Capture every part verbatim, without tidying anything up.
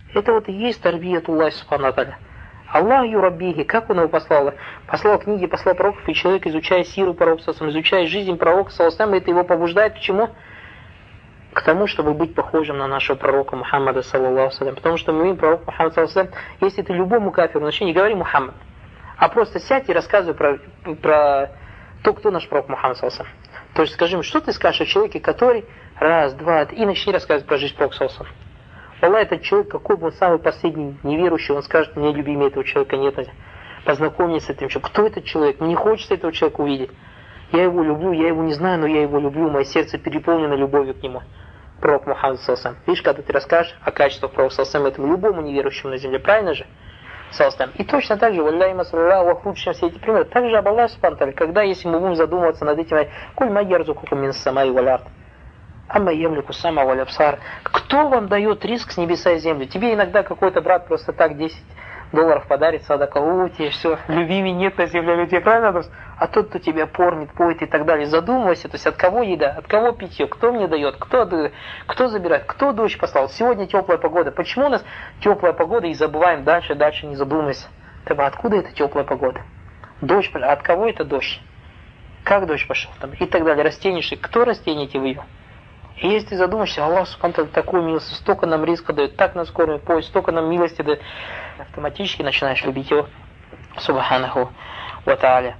Это вот и есть тарбиятуллах субхану ва тааля. Аллах юраббихи, как он его послал? Послал книги, послал пророков, и человек, изучая сиру пророка, изучая жизнь пророка, это его побуждает к чему? К тому, чтобы быть похожим на нашего пророка Мухаммада, саллаллаху алейхи. Потому что мы видим пророк Мухаммад, саллаллаху алейхи, если ты любому кафиру, значит не говори Мухаммад, а просто сядь и рассказывай про, про то, кто наш пророк Мухаммад, саллаллаху алейхи. То есть скажи ему, что ты скажешь о человеке, который раз, два, и начни рассказывать про жизнь пророка, саллаллаху алейхи. Аллах, этот человек, какой бы он самый последний неверующий, он скажет, мне любимый этого человека нет. Познакомься с этим человеком. Кто этот человек? Мне не хочется этого человека увидеть. Я его люблю, я его не знаю, но я его люблю, мое сердце переполнено любовью к нему. Пророк Мухаммад, саллаллаху алейхи. Видишь, когда ты расскажешь о качествах пророка, саллаллаху алейхи, этому любому неверующему на земле, правильно же? Саллаллаху алейхи. И точно так же, валляй масалля, Аллах лучше, чем все эти примеры. Также об Аллахе субхану ва тааля, когда, если мы будем задумываться над этим, куль ма ярзукукум мин самаи валь ард. Амма ямлику сама валь абсар. Кто вам дает риск с небеса и земли? Тебе иногда какой-то брат просто так десять долларов подарит, садака, о, тебе все, любимый нет на земле людей, правильно? А тот, кто тебя пормит, поет и так далее, задумывайся, то есть от кого еда, от кого питье, кто мне дает, кто, кто забирает, кто дождь послал. Сегодня теплая погода. Почему у нас теплая погода и забываем дальше, дальше не задумайся. Так, откуда эта теплая погода? Дождь, а от кого это дождь? Как дождь пошел? Там, и так далее. Растения, кто растения эти вывел? И если ты задумаешься, Аллах субхану ва тааля такую милость, столько нам риска дает, так нас кормит, поезд, столько нам милости дает, автоматически начинаешь любить его, субханаху ва тааля.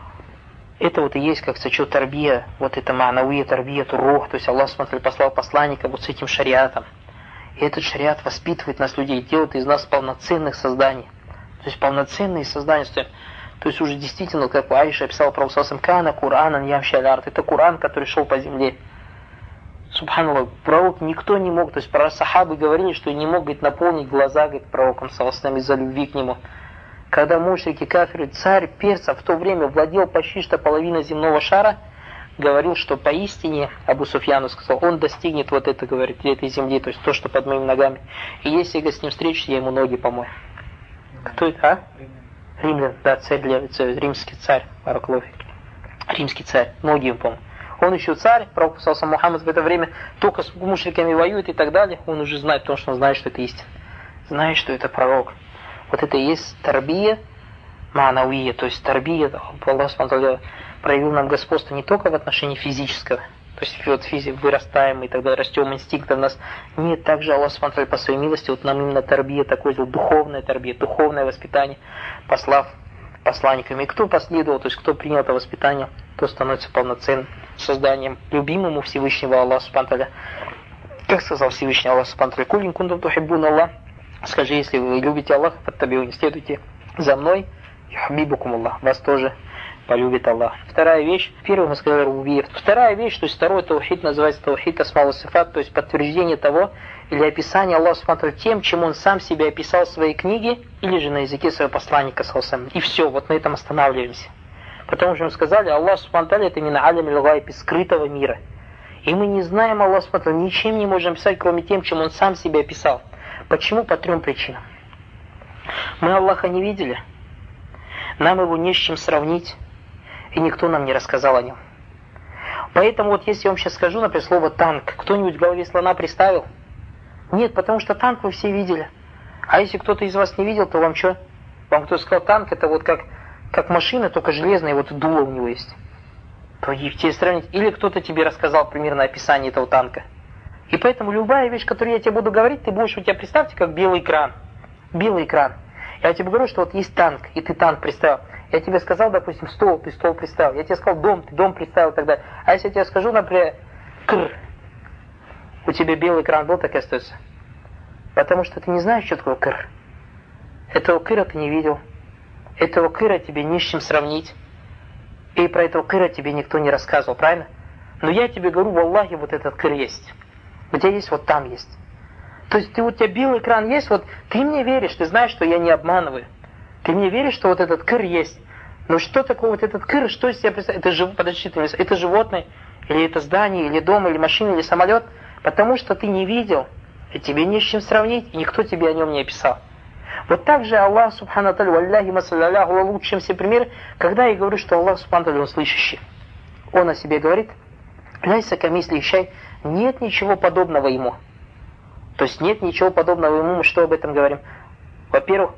Это вот и есть, как сачу тарбия, вот это ма'навия тарбия, турух, то есть Аллах субхану ва тааля послал посланника вот с этим шариатом. И этот шариат воспитывает нас, людей, делает из нас полноценных созданий. То есть полноценные создания. То есть уже действительно, как Аиша описала про Усасам Кана, Куранан, Ямшалярт, это Куран, который шел по земле. Субханаллах, пророк никто не мог, то есть про сахабы говорили, что не мог, говорит, наполнить глаза, говорит, пророком саллаллаху из-за любви к нему. Когда мушрики, кафиры, царь персов в то время владел почти что половиной земного шара, говорил, что поистине, Абу Суфьяну сказал, он достигнет вот это, говорит, этой земли, то есть то, что под моими ногами. И если я с ним встречусь, я ему ноги помою. Кто это, а? Римлян, да, царь, царь римский царь, Бараклофи. Римский царь, ноги ему помою. Он еще царь, пророк Мухаммад в это время только с мушриками воюет и так далее. Он уже знает, потому что он знает, что это истина. Знает, что это пророк. Вот это и есть тарбия ма'навия, то есть тарбия, Аллах проявил нам господство не только в отношении физического, то есть вот физик вырастаем и тогда растем, инстинкты в нас. Нет, также Аллах по своей милости, вот нам именно тарбия такой сделал, духовная тарбия, духовное воспитание, послав посланниками. И кто последовал, то есть кто принял это воспитание, то становится полноценным созданием, любимому Всевышнего Аллаха субхану ва тааля. Как сказал Всевышний Аллах субхану ва тааля, «Куль ин кунтум тухиббуна Аллах», скажи, если вы любите Аллаха, фаттабиуни, следуйте за мной, юхиббукум Аллах, вас тоже полюбит Аллах. Вторая вещь, первую мы сказали рубубия. Вторая вещь, то есть второй таухид называется таухид асма ва сифат, то есть подтверждение того или описание Аллаха субхану ва тааля тем, чем он сам себя описал в своей книге, или же на языке своего посланника саллаллаху. И все, вот на этом останавливаемся. Потому что мы сказали, Аллах субхану ва тааля это мин алямил гайб, из скрытого мира. И мы не знаем Аллаха субхану ва тааля, ничем не можем писать, кроме тем, чем он сам себя описал. Почему? По трем причинам. Мы Аллаха не видели, нам его не с чем сравнить, и никто нам не рассказал о нем. Поэтому вот если я вам сейчас скажу, например, слово танк, кто-нибудь в голове слона представил? Нет, потому что танк вы все видели. А если кто-то из вас не видел, то вам что? Вам кто сказал, танк это вот как, как машина, только железная, вот дуло у него есть. То и тебе сравнить. Или кто-то тебе рассказал примерно описание этого танка. И поэтому любая вещь, которую я тебе буду говорить, ты будешь, у тебя представьте, как белый экран. Белый экран. Я тебе говорю, что вот есть танк, и ты танк представил. Я тебе сказал, допустим, стол, ты стол представил. Я тебе сказал дом, ты дом представил и так далее. А если я тебе скажу, например, кр, у тебя белый экран был, так и остается. Потому что ты не знаешь, что такое кр. Этого кыра ты не видел. Этого кыра тебе не с чем сравнить. И про этого кыра тебе никто не рассказывал, правильно? Но я тебе говорю, в Аллахе вот этот кыр есть. Где есть, вот там есть. То есть ты, у тебя белый экран есть, вот ты мне веришь, ты знаешь, что я не обманываю. Ты мне веришь, что вот этот кыр есть. Но что такое вот этот кыр, что из себя представляет? Это, жив... Подожди, это животное, или это здание, или дом, или машина, или самолет. Потому что ты не видел, и тебе не с чем сравнить, и никто тебе о нем не описал. Вот так же Аллах субхану ва тааля, валляхи масалляху, лучше, чем все примеры, когда я говорю, что Аллах субхану ва тааля, он слышащий. Он о себе говорит, ляйса камисли шай, нет ничего подобного ему. То есть нет ничего подобного ему. Мы что об этом говорим? Во-первых,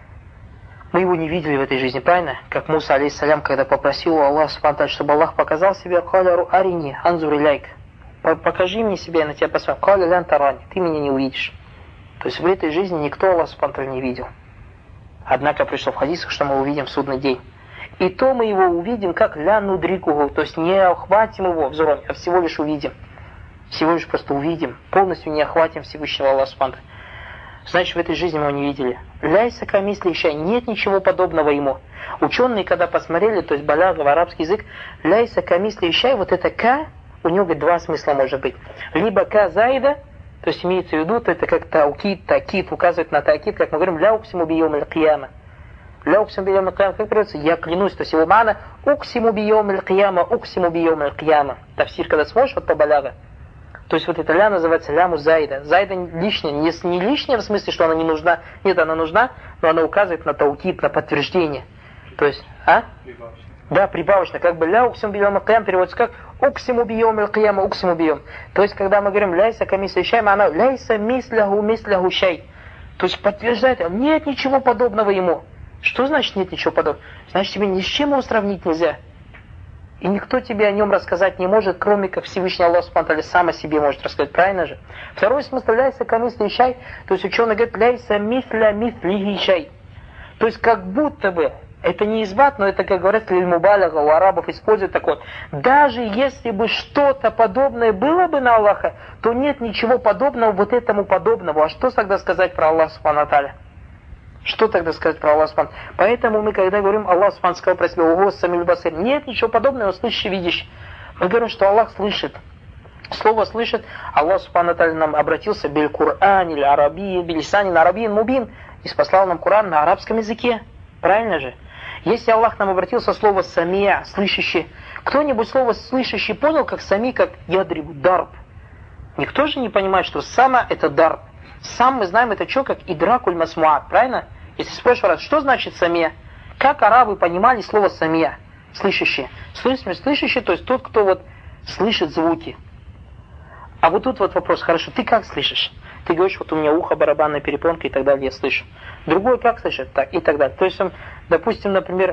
мы его не видели в этой жизни, правильно? Как Муса, алейхиссалям, когда попросил у Аллаха, чтобы Аллах показал себе, «Каля арини анзур иляйк». Покажи мне себя, я на тебя посмотрю. «Каля лян тарани», ты меня не увидишь. То есть в этой жизни никто Аллах субхану не видел. Однако пришло в хадисах, что мы увидим в судный день. И то мы его увидим, как ля нудрикуху, то есть не охватим его взором, а всего лишь увидим. Всего лишь просто увидим, полностью не охватим Всевышнего Аллаха субхану. Значит, в этой жизни мы его не видели. Ляйса камисли ищай, нет ничего подобного ему. Ученые, когда посмотрели, то есть баляга в арабский язык, ляйса камисли ищай, вот это ка, у него говорит, два смысла может быть. Либо ка заида, то есть имеется в виду, то это как таукид, такид, указывает на такид, как мы говорим, ля уксиму биём аль-кияма. Ля уксиму биём аль-кияма, как переводится, я клянусь, то есть его мана, уксиму биём аль-кияма, уксиму биём аль-кияма. Тафсир, когда смотришь, вот по баляга. То есть вот эта ля называется ляму зайда. Зайда лишняя, не, не лишняя в смысле, что она не нужна. Нет, она нужна, но она указывает на таукид, на подтверждение. То есть, а? Прибавочно. Да, прибавочно. Как бы ля уксиму биём аль-кияма переводится как уксиму биём аль-кияма, уксиму биём. То есть, когда мы говорим ляйса камисли шай, она ляйса мисляху мисляху шай. То есть подтверждает, нет ничего подобного ему. Что значит нет ничего подобного? Значит, тебе ни с чем его сравнить нельзя. И никто тебе о нем рассказать не может, кроме как Всевышний Аллах Субхану сам о себе может рассказать, правильно же? Второй смысл ляйса камисли шай, то есть ученый говорит ляйса мисля мислихи шай. То есть как будто бы, это не избат, но это, как говорят, лиль-мубалага, у арабов используют такое. Даже если бы что-то подобное было бы на Аллаха, то нет ничего подобного вот этому подобного. А что тогда сказать про Аллаха Субхану Тааля? Что тогда сказать про Аллаха Субхану? Поэтому мы, когда говорим, Аллах Субхану сказал про себя, «Ого, самиль басир», нет ничего подобного, слышащий, видящий. Мы говорим, что Аллах слышит. Слово «слышит», Аллах Субхану Тааля нам обратился биль Кур'ан, или арабии, билисани, на арабиин мубин, и спаслал нам Кур'ан на арабском языке. Правильно же? Если Аллах нам обратился слово «самия», слышащий, кто-нибудь слово «слышащий» понял, как «сами», как «ядрибу», «дарб»? Никто же не понимает, что «сама» это «дарб». Сам мы знаем это что, как «идракуль масмуат», правильно? Если спрашивают, что значит «самия», как арабы понимали слово «самия», слышащий? Слышащий, слышащий, то есть тот, кто вот слышит звуки. А вот тут вот вопрос, хорошо, ты как слышишь? Ты говоришь, вот у меня ухо, барабанная перепонка и так далее, я слышу. Другой как слышит? Так, и так далее. То есть, допустим, например,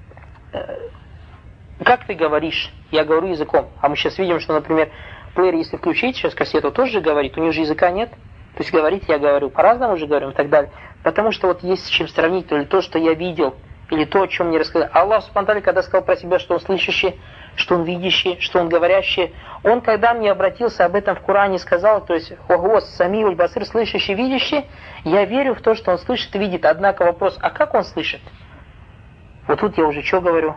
как ты говоришь? Я говорю языком. А мы сейчас видим, что, например, плеер, если включить сейчас кассету, тоже говорит, у него же языка нет. То есть говорить я говорю, по-разному же говорим и так далее. Потому что вот есть с чем сравнить, то ли то, что я видел, или то, о чем мне рассказали. Аллах Субхану Тааля, когда сказал про себя, что он слышащий, что он видящий, что он говорящий, он, когда мне обратился об этом в Коране, сказал, то есть, ого, самиуль басир, слышащий, видящий, я верю в то, что он слышит и видит. Однако вопрос, а как он слышит? Вот тут я уже что говорю?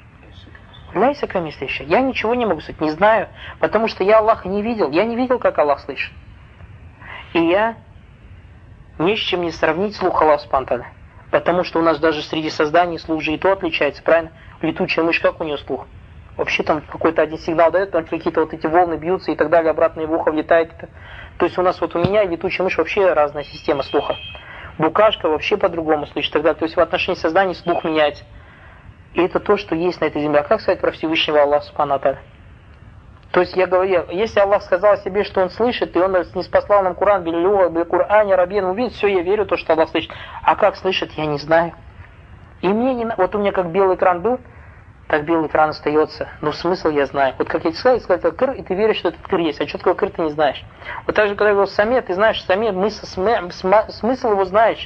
Ляйся камисли ищай. Я ничего не могу сказать, не знаю, потому что я Аллаха не видел. Я не видел, как Аллах слышит. И я ни с чем не сравнить слух Аллаха Субхану Тааля. Потому что у нас даже среди созданий слух же и то отличается, правильно? Летучая мышь, как у нее слух? Вообще там какой-то один сигнал дает, там какие-то вот эти волны бьются и так далее, обратно в ухо влетает. То есть у нас вот у меня и летучая мышь вообще разная система слуха. Букашка вообще по-другому слышит и так далее. То есть в отношении созданий слух меняется. И это то, что есть на этой земле. А как сказать про Всевышнего Аллаха Субхану Тааля? То есть я говорю, если Аллах сказал о себе, что Он слышит, и Он не спаслал нам Кур'ан, билюа, bil Кур'ане, рабин, убин, все, я верю, то, что Аллах слышит. А как слышит, я не знаю. И мне не вот у меня как белый экран был, так белый экран остается. Но смысл я знаю. Вот как я тебе сказал, я сказал, это кыр, и ты веришь, что этот кыр есть. А что такое кыр, ты не знаешь. Вот так же, когда я говорю саме, ты знаешь саме, мысл, смысл его знаешь.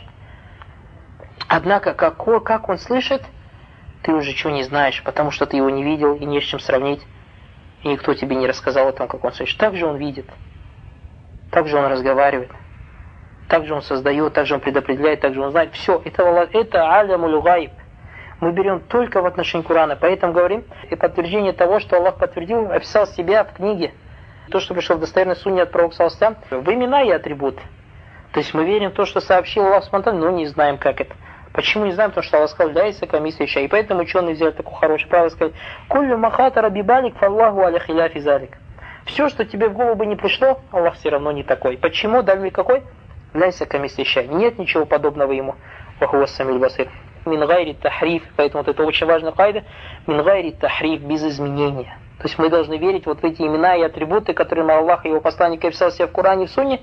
Однако, как, как он слышит, ты уже чего не знаешь, потому что ты его не видел и не с чем сравнить. И никто тебе не рассказал о том, как он слышит. Так же он видит, так же он разговаривает, так же он создает, так же он предопределяет, так же он знает. Все, это, это алямуль гайб. Мы берем только в отношении Корана. Поэтому говорим, и подтверждение того, что Аллах подтвердил, описал себя в книге. То, что пришло в достоверной сунне от пророка саллаллаху алейхи ва саллям, в имена и атрибуты. То есть мы верим в то, что сообщил Аллах спонтанно, но не знаем, как это. Почему не знаем? Потому что Аллах сказал, ляйса камисли ищай. И поэтому ученые взяли такое хорошее правило, сказали, куллю махатара бибалик фаллаху аля хиляфи залик. Все, что тебе в голову бы не пришло, Аллах все равно не такой. Почему? Дальше какой? Ляйса камисли ищай. Нет ничего подобного ему. Вахуа самиль басир. Мин гайри тахриф. Поэтому вот это очень важная кайда. Мин гайри тахриф, без изменения. То есть мы должны верить вот в эти имена и атрибуты, которыми Аллах и его посланник описал себя в Коране и в Сунне,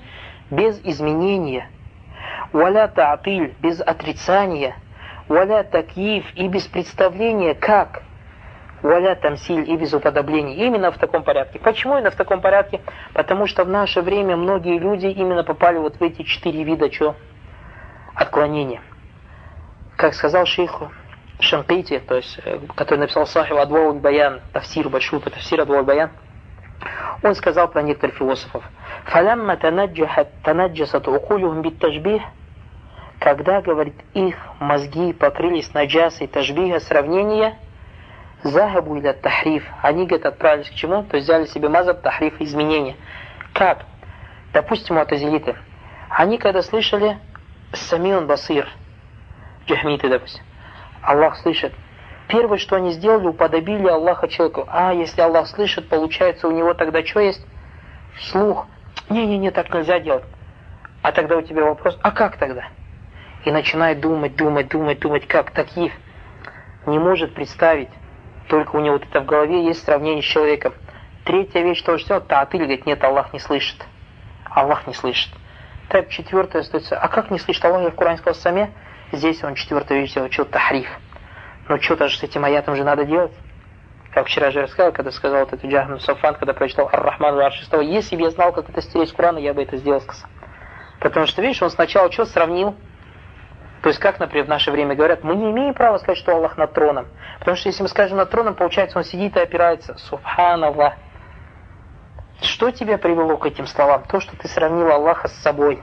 без изменения, валя та'тиль, без отрицания, валя такьиф, и без представления, как, валя тамсиль, и без уподобления. Именно в таком порядке. Почему именно в таком порядке? Потому что в наше время многие люди именно попали вот в эти четыре вида чё? Отклонения. Как сказал шейх Шанкити, то есть, который написал Сахиб Адвау аль-Баян, тафсир, большой тафсир Адвау аль-Баян, он сказал про некоторых философов: «Фалямма танаджасат укулюхум бит-ташбих», когда, говорит, их мозги покрылись наджасой ташбиха, сравнения, захабу иля тахриф, они, говорит, отправились к чему? То есть взяли себе мазаб тахриф, изменения. Как? Допустим, му'тазилиты, они когда слышали самиун басир, джахмиты, допустим, Аллах слышит, первое, что они сделали, уподобили Аллаха человеку. А, если Аллах слышит, получается, у него тогда что есть? Слух. Не-не-не, так нельзя делать. А тогда у тебя вопрос, а как тогда? И начинает думать, думать, думать, думать, как таких не может представить. Только у него вот это в голове есть сравнение с человеком. Третья вещь, что же сделать? Та'тиль, говорит, нет, Аллах не слышит. Аллах не слышит. Так, четвертое остается. А как не слышит Аллах? Я в Коране сказал саме. Здесь он четвертую вещь сделал, что тахриф. Но что-то же с этим аятом же надо делать. Как вчера же рассказал, когда сказал вот этот Джахм Сафан, когда прочитал Ар-Рахман Ар-Шистава, если бы я знал, как это стереть с Корана, я бы это сделал, сказал. Потому что, видишь, он сначала что сравнил? То есть, как, например, в наше время говорят, мы не имеем права сказать, что Аллах над троном. Потому что если мы скажем над троном, получается, он сидит и опирается. Субханаллах. Что тебя привело к этим словам? То, что ты сравнил Аллаха с собой.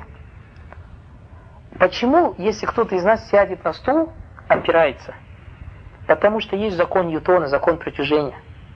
Почему, если кто-то из нас сядет на стул, опирается? Потому что есть закон Ньютона, закон притяжения.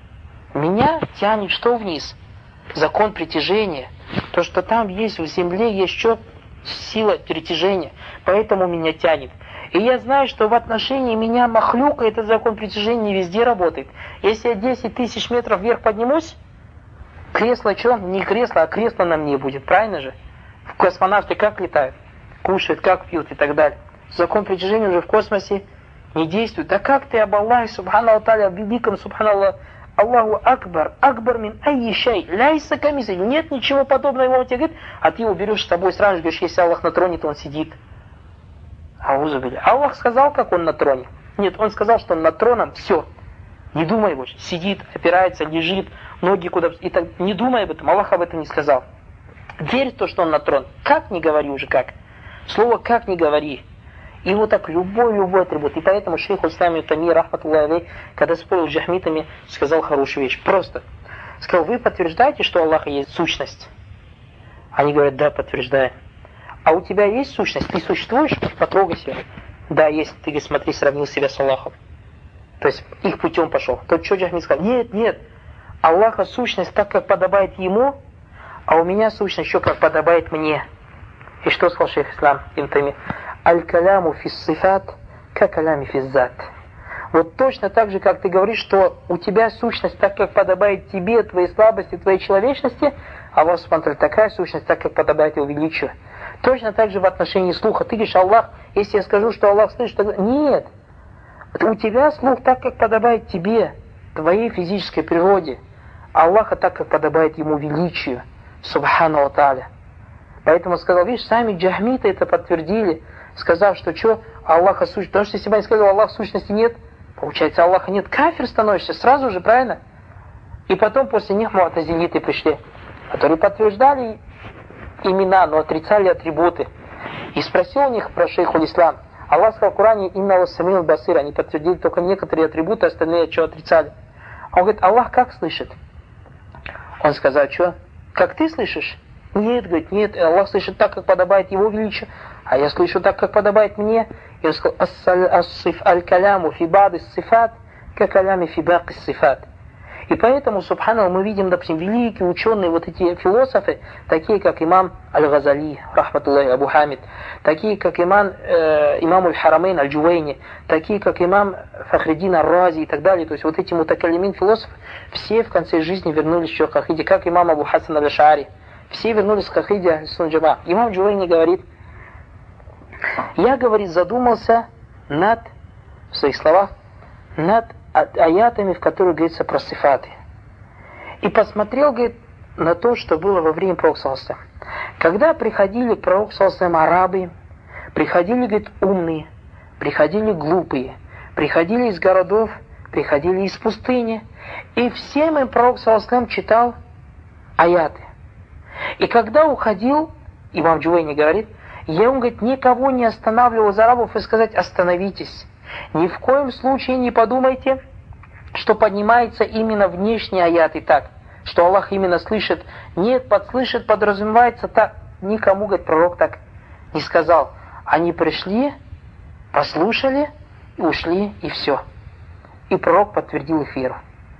Меня тянет что вниз? Закон притяжения. То, что там есть, в земле есть что? Сила притяжения. Поэтому меня тянет. И я знаю, что в отношении меня махлюка этот закон притяжения не везде работает. Если я десять тысяч метров вверх поднимусь, кресло что? Не кресло, а кресло на мне будет. Правильно же? В космонавты как летают? Кушают, как пьют и так далее. Закон притяжения уже в космосе не действует. А как ты об Аллахе, субханаллах та'аля, об великом, субханаллах, Аллаху акбар, акбар мин айишай, ляйса камисы, нет ничего подобного, его тебе говорит, а ты его берешь с собой сразу, говоришь, если Аллах на троне, то он сидит. Аузубилля. Аллах сказал, как он на троне? Нет, он сказал, что он над троном, все. Не думай больше. Сидит, опирается, лежит, ноги куда... И так, не думай об этом, Аллах об этом не сказал. Верь в то, что он на трон. Как не говори уже как. Слово «как» не говори. И вот так любой, любой атрибут. И поэтому шейх Ислам ибн Таймия, рахматуллахи алейх, когда спорил с джахмитами, сказал хорошую вещь. Просто сказал: вы подтверждаете, что у Аллаха есть сущность? Они говорят: да, подтверждаем. А у тебя есть сущность? Ты существуешь? Потрогай себя. Да, есть. Ты, говорит, смотри, сравнил себя с Аллахом. То есть их путем пошел. Тот что джахмит сказал: нет, нет. Аллаха сущность так, как подобает ему, а у меня сущность еще как подобает мне. И что сказал шейх Ислам ибн Таймия? Аль-каляму фис-сифат, ка-калями физ-зат. Вот точно так же, как ты говоришь, что у тебя сущность так, как подобает тебе, твоей слабости, твоей человечности, а Аллах субхану такая сущность, так, как подобает его величию. Точно так же в отношении слуха. Ты говоришь: Аллах, если я скажу, что Аллах слышит, тогда... Нет. У тебя слух так, как подобает тебе, твоей физической природе. Аллаха так, как подобает ему величию. Субхану та'аля. Поэтому сказал, видишь, сами джахмиты это подтвердили, сказав, что что, Аллаха сущность. Потому что если бы они сказали, Аллах сущности нет, получается, Аллаха нет, кафир становишься сразу же, правильно? И потом после них му'тазилиты пришли, которые подтверждали имена, но отрицали атрибуты. И спросил у них про шейху ислам. Аллах сказал в Коране: «Инна ва самил басир». Они подтвердили только некоторые атрибуты, остальные что отрицали. А он говорит: Аллах как слышит? Он сказал: что? Как ты слышишь? Нет, говорит, нет, Аллах слышит так, как подобает его величию, а я слышу так, как подобает мне. И он сказал: «Ас-сиф аль-каляму фи ба'ди ас-сифат, ка калями фи ба'ки ас-сифат». И поэтому, субханаллах, мы видим, допустим, великие ученые, вот эти философы, такие как имам Аль-Газали, рахматуллахи Абу Хамид, такие как имам, э, имам Аль-Харамейн Аль-Джувейни, такие как имам Фахриддин Ар-Рази и так далее. То есть вот эти мутакаллимин философы, все в конце жизни вернулись еще к акиде, как имам Абу Хасан Аль-Ашари. Все вернулись к акиде Ахлюс-Сунна валь-Джамаа. Имам Джувейни говорит: я, говорит, задумался над, в своих словах, над аятами, в которых говорится про сифаты. И посмотрел, говорит, на то, что было во время Пророка саллаллаху алейхи ва саллям. Когда приходили к пророку саллаллаху арабы, приходили, говорит, умные, приходили глупые, приходили из городов, приходили из пустыни, и всем им пророк саллаллаху читал аяты. И когда уходил, имам Джувайни говорит, я, он говорит, никого не останавливал из арабов и сказать: остановитесь. Ни в коем случае не подумайте, что поднимается именно внешний аят и так, что Аллах именно слышит. Нет, подслышит, подразумевается так. Никому, говорит, пророк так не сказал. Они пришли, послушали, и ушли, и все. И пророк подтвердил их веру.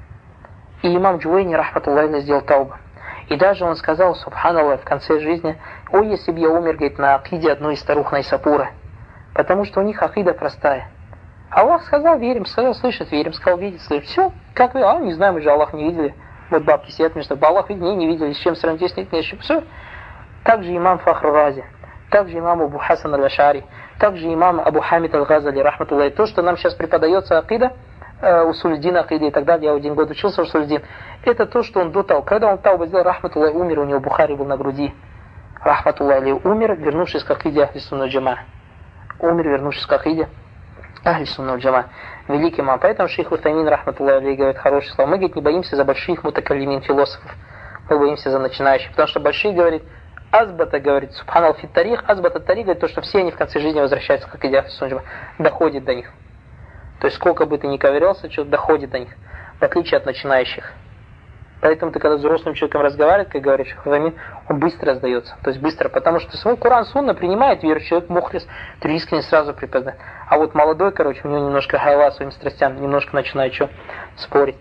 И имам Джувайни, рахматуллахи, сделал таубу. И даже он сказал, субханаллах, в конце жизни: ой, если бы я умер, говорит, на акиде одной из старух Найсапура, потому что у них акида простая. Аллах сказал: верим, сказал: слышит, верим, сказал: видит, слышит. Все, как вы, а, не знаем, мы же Аллах не видели. Вот бабки сидят между собой: Аллах видит, не, не видели, с чем сравнить, здесь нет, нет, все. Также имам Фахр Рази, также имам Абу Хасан аль-Ашари, также имам Абу Хамид аль-Газали, рахматуллахи. То, что нам сейчас преподается акида, Усуль-Дин акида и так далее, я один год учился в Усуль-Дин, это то, что он до того, когда он тауба сделал, рахматуллахи, умер, у него Бухари был на груди, рахматуллахи, умер, вернувшись к акиде Ахли Сунна Джама. Умер, вернувшись к акиде Ахли Сунна Джама. Великий имам. Поэтому шейх Утаймин, рахматуллахи, говорит хорошие слова. Мы, говорит, не боимся за больших мутакаллимин, философов. Мы боимся за начинающих. Потому что большие, говорит, азбата, говорит, субханал фит тарих, азбата тарих, говорит, то, что все они в конце жизни возвращаются, как идея Ахли Сунна Джама, доходит до них. То есть, сколько бы ты ни ковырялся, что-то доходит до них, в отличие от начинающих. Поэтому ты, когда с взрослым человеком разговариваешь, как говорит шейх Утаймин, он быстро сдается. То есть, быстро, потому что свой Куран Сунна принимает веру, человек мухлис, ты искренне сразу припознает. А вот молодой, короче, у него немножко хайла своим страстям, немножко начинает что спорить.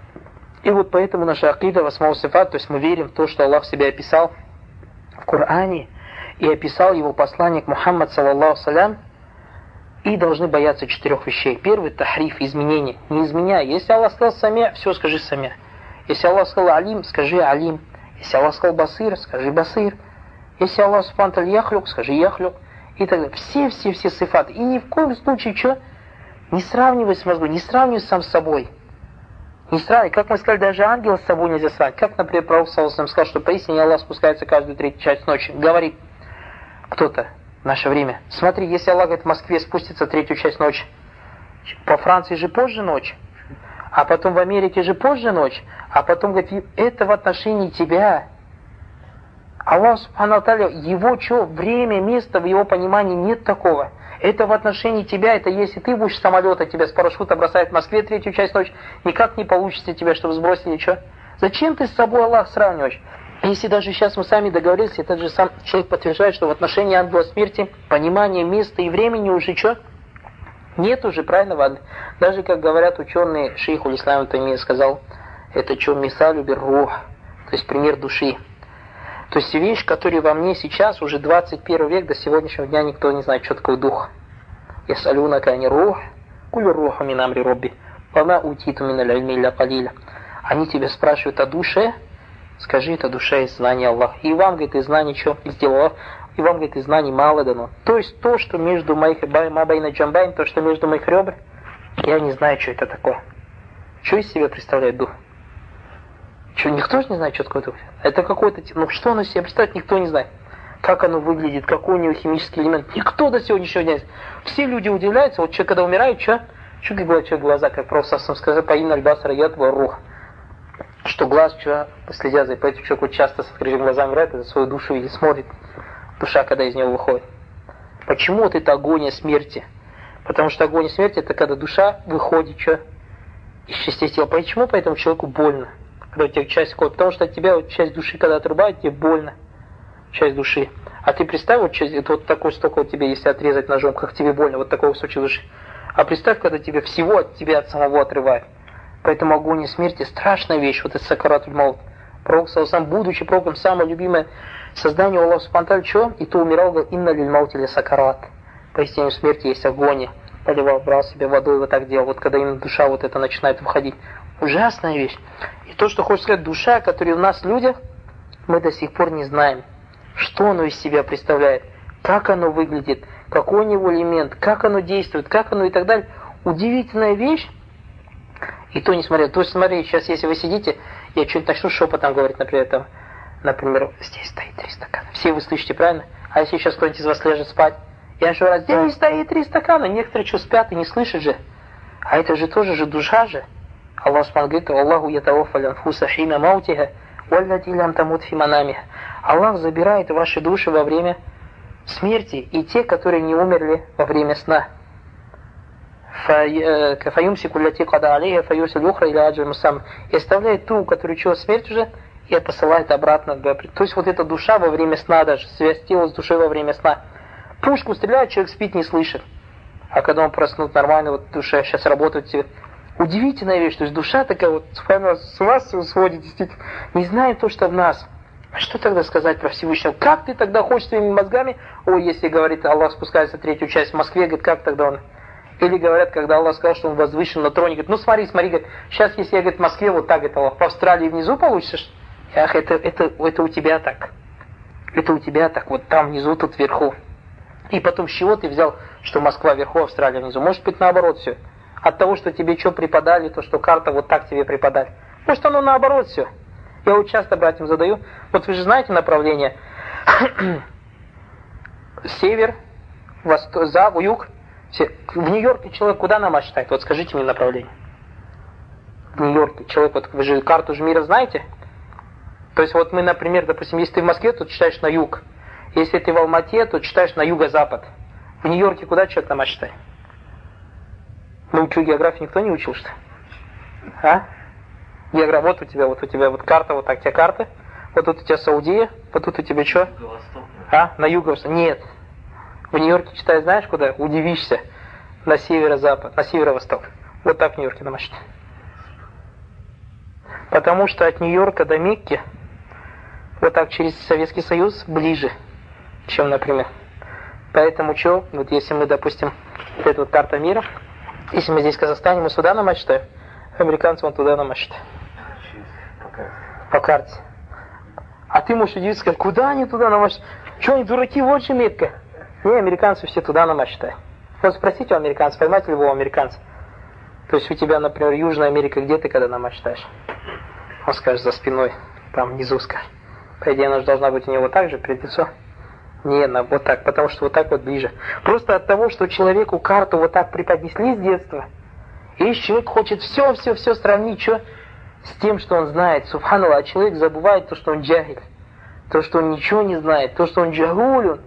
И вот поэтому наша акида восьмого сифат, то есть мы верим в то, что Аллах себя описал в Коране, и описал его посланник Мухаммад, саллаллаху салям, и должны бояться четырех вещей. Первый — тахриф, изменение. Не изменяй. Если Аллах сказал самя, все, скажи самя. Если Аллах сказал алим, скажи алим. Если Аллах сказал басир, скажи басир. Если Аллах субхану ва тааля яхлюк, скажи яхлюк. И так далее. Все-все-все сифаты. И ни в коем случае что? Не сравнивай с мозгом, не сравнивай сам с собой. Не сравнивай. Как мы сказали, даже ангела с собой нельзя сравнивать. Как, например, пророк саллаллаху алейхи ва саллям сказал, что поистине Аллах спускается каждую третью часть ночи. Говорит кто-то в наше время: смотри, если Аллах, говорит, в Москве спустится третью часть ночи, по Франции же позже ночь, а потом в Америке же позже ночь, а потом, говорит, это в отношении тебя. Аллах субхану ва тааля, его что, время, место, в его понимании нет такого. Это в отношении тебя, это если ты будешь с самолета, тебя с парашюта бросает в Москве третью часть ночи, никак не получится тебя, чтобы сбросить ничего. Зачем ты с собой Аллах сравниваешь? Если даже сейчас мы сами договорились, этот же сам человек подтверждает, что в отношении ангела смерти понимание места и времени уже что? Нет уже, правильно? Даже, как говорят ученые, шейх Уль-Ислам Таймия сказал, это что, мисалю бир-рух, то есть пример души. То есть вещь, которая во мне сейчас, уже двадцать первый век, до сегодняшнего дня никто не знает, что такое дух. Ясалюнака ани рух, кулю руху мин амри робби, вама утиту мин аль-ильми илля калиля. Они тебя спрашивают о душе, скажи, это душа и знание Аллаха. И вам, говорит, и знаний что сделал, и вам, говорит, и знаний мало дано. То есть то, что между моих мабайна джамбайн, то, что между моих ребер, я не знаю, что это такое. Что из себя представляет дух? Что, никто же не знает, что такое дух? Это какой-то, ну что оно из себя представляет, никто не знает. Как оно выглядит, какой у него химический элемент. Никто до сегодняшнего дня не знает. Все люди удивляются, вот человек, когда умирает, что? Что говорит человек глаза, как просто сам сказал, по имя Аль-Басра Ятва Рух. Что глаз, что следят за, поэтому человек вот часто с открытыми глазами умирает, это свою душу видит, смотрит. Душа, когда из него выходит. Почему вот это агония смерти? Потому что агония смерти, это когда душа выходит, что? Из частей тела. Почему? Поэтому человеку больно. Когда у тебя часть входит. Потому что от тебя вот часть души, когда отрубают, тебе больно. Часть души. А ты представь, вот, часть, это вот такой столько вот тебе, если отрезать ножом, как тебе больно, вот такой кусочек души. А представь, когда тебе всего от тебя от самого отрывают. Поэтому агония смерти страшная вещь, вот это сакаратуль маут. Пророк сам, будучи пророком, самое любимое создание Аллаха субхану ва тааля, что? И то умирал, говорил, инна лиль маути ля сакарат. Поистине у смерти есть агония. Поливал, брал себе водой, вот так делал. Вот когда именно душа вот это начинает выходить. Ужасная вещь. И то, что хочет сказать, душа, которая у нас в людях, мы до сих пор не знаем, что оно из себя представляет, как оно выглядит, какой у него элемент, как оно действует, как оно и так далее. Удивительная вещь. И то не смотря. То есть, смотри, сейчас, если вы сидите, я что-нибудь начну шепотом говорить, например, там, например, здесь стоит три стакана. Все вы слышите, правильно? А если сейчас кто-нибудь из вас ляжет спать? Я еще раз, здесь стоит три стакана. Некоторые что, спят и не слышат же. А это же тоже же душа же. Аллах Субхану говорит: «Аллаху ятаваффаль анфуса хина маутиха, валлати лям тамут фи манамиха». Аллах забирает ваши души во время смерти и те, которые не умерли во время сна. «Фаюмсику ляти када алейха фаюрсиль ухра иля аджаль мусамма». И оставляет ту, у которой чего смерть уже, и посылает обратно. То есть вот эта душа во время сна даже, связь тела с душой во время сна. Пушку стреляет, человек спит, не слышит. А когда он проснут нормально, вот душа сейчас работает тебе. Удивительная вещь, то есть душа такая вот с вас сводит, действительно. Не знает то, что в нас. А что тогда сказать про Всевышнего? Как ты тогда хочешь своими мозгами? Ой, если, говорит, Аллах спускается третью часть в Москве, говорит, как тогда он? Или говорят, когда Аллах сказал, что он возвышен на троне, говорит, ну смотри, смотри, говорит, сейчас если я, говорит, в Москве вот так, говорит, Аллах, в Австралии внизу получится? Ах, это, это, это у тебя так. Это у тебя так, вот там внизу, тут вверху. И потом с чего ты взял, что Москва вверху, Австралия внизу? Может быть наоборот все. От того, что тебе что преподали, то, что карта вот так тебе преподали. Может оно наоборот все. Я вот часто братьям задаю. Вот вы же знаете направление. Север, восток, запад, юг. В Нью-Йорке человек куда намаз читает? Вот скажите мне направление. В Нью-Йорке человек, вот вы же карту же мира знаете? То есть вот мы, например, допустим, если ты в Москве, то читаешь на юг. Если ты в Алмате, то читаешь на юго-запад. В Нью-Йорке куда человек намаз читает? Мы учили географию, никто не учил, что ли? А? География, вот у тебя, вот у тебя вот карта, вот так у тебя карта. Вот тут у тебя Саудия, вот тут у тебя что? А? На юго-восток? Нет. В Нью-Йорке читаешь, знаешь куда? Удивишься. На северо-запад, на северо-восток. Вот так в Нью-Йорке намаз читает. Потому что от Нью-Йорка до Мекки вот так через Советский Союз ближе, чем, например. Поэтому что, вот если мы, допустим, вот эта вот карта мира, если мы здесь в Казахстане, мы сюда намаз читаем, американцы вон туда намаз читают. По карте. А ты можешь удивиться, сказать, куда они туда намаз читают? Что они дураки, вот же метка. Не, американцы все туда намаз читают. Вот спросите у американцев, поймайте любого американца. То есть у тебя, например, Южная Америка, где ты, когда намаз читаешь? Он скажет, за спиной, там внизу скажет. По идее, она же должна быть у него так же, перед лицом. Не, на, вот так, потому что вот так вот ближе. Просто от того, что человеку карту вот так преподнесли с детства, и человек хочет все-все-все сравнить, что с тем, что он знает. Субханаллах, а человек забывает то, что он джахиль, то, что он ничего не знает, то, что он джагулюн.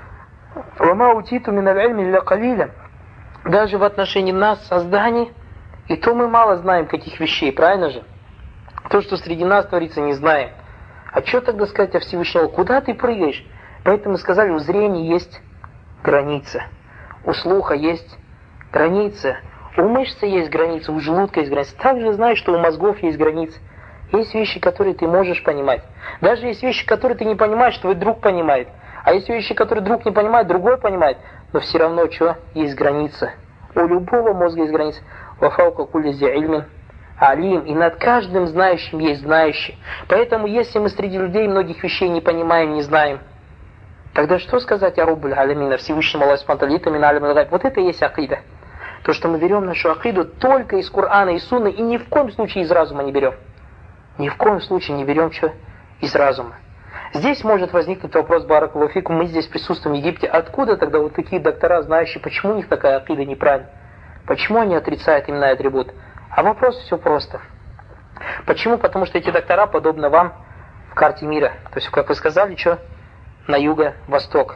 Вама утиту мин аль-ильми илля калиля. Даже в отношении нас, созданий, и то мы мало знаем каких вещей, правильно же? То, что среди нас творится, не знаем. А что тогда сказать о Всевышнем? Куда ты прыгаешь? Поэтому сказали, у зрения есть граница, у слуха есть граница, у мышцы есть граница, у желудка есть граница. Также знаешь, что у мозгов есть граница. Есть вещи, которые ты можешь понимать. Даже есть вещи, которые ты не понимаешь, твой друг понимает. А есть вещи, которые друг не понимает, другой понимает. Но все равно, что? Есть граница. У любого мозга есть граница. Вафаука кулли зи ильмин алим. И над каждым знающим есть знающий. Поэтому, если мы среди людей многих вещей не понимаем, не знаем, тогда что сказать о Раббуль Алямин, о Всевышнем Аллахе Субхану ва тааля? Вот это и есть акида. То, что мы берем нашу акиду только из Корана и Сунны, и ни в коем случае из разума не берем. Ни в коем случае не берем что? Из разума. Здесь может возникнуть вопрос, баракаллаху фикум, мы здесь присутствуем в Египте, откуда тогда вот такие доктора, знающие, почему у них такая акида неправильная? Почему они отрицают именно атрибут? А вопрос все просто. Почему? Потому что эти доктора подобны вам в карте мира. То есть, как вы сказали, что? На юго-восток.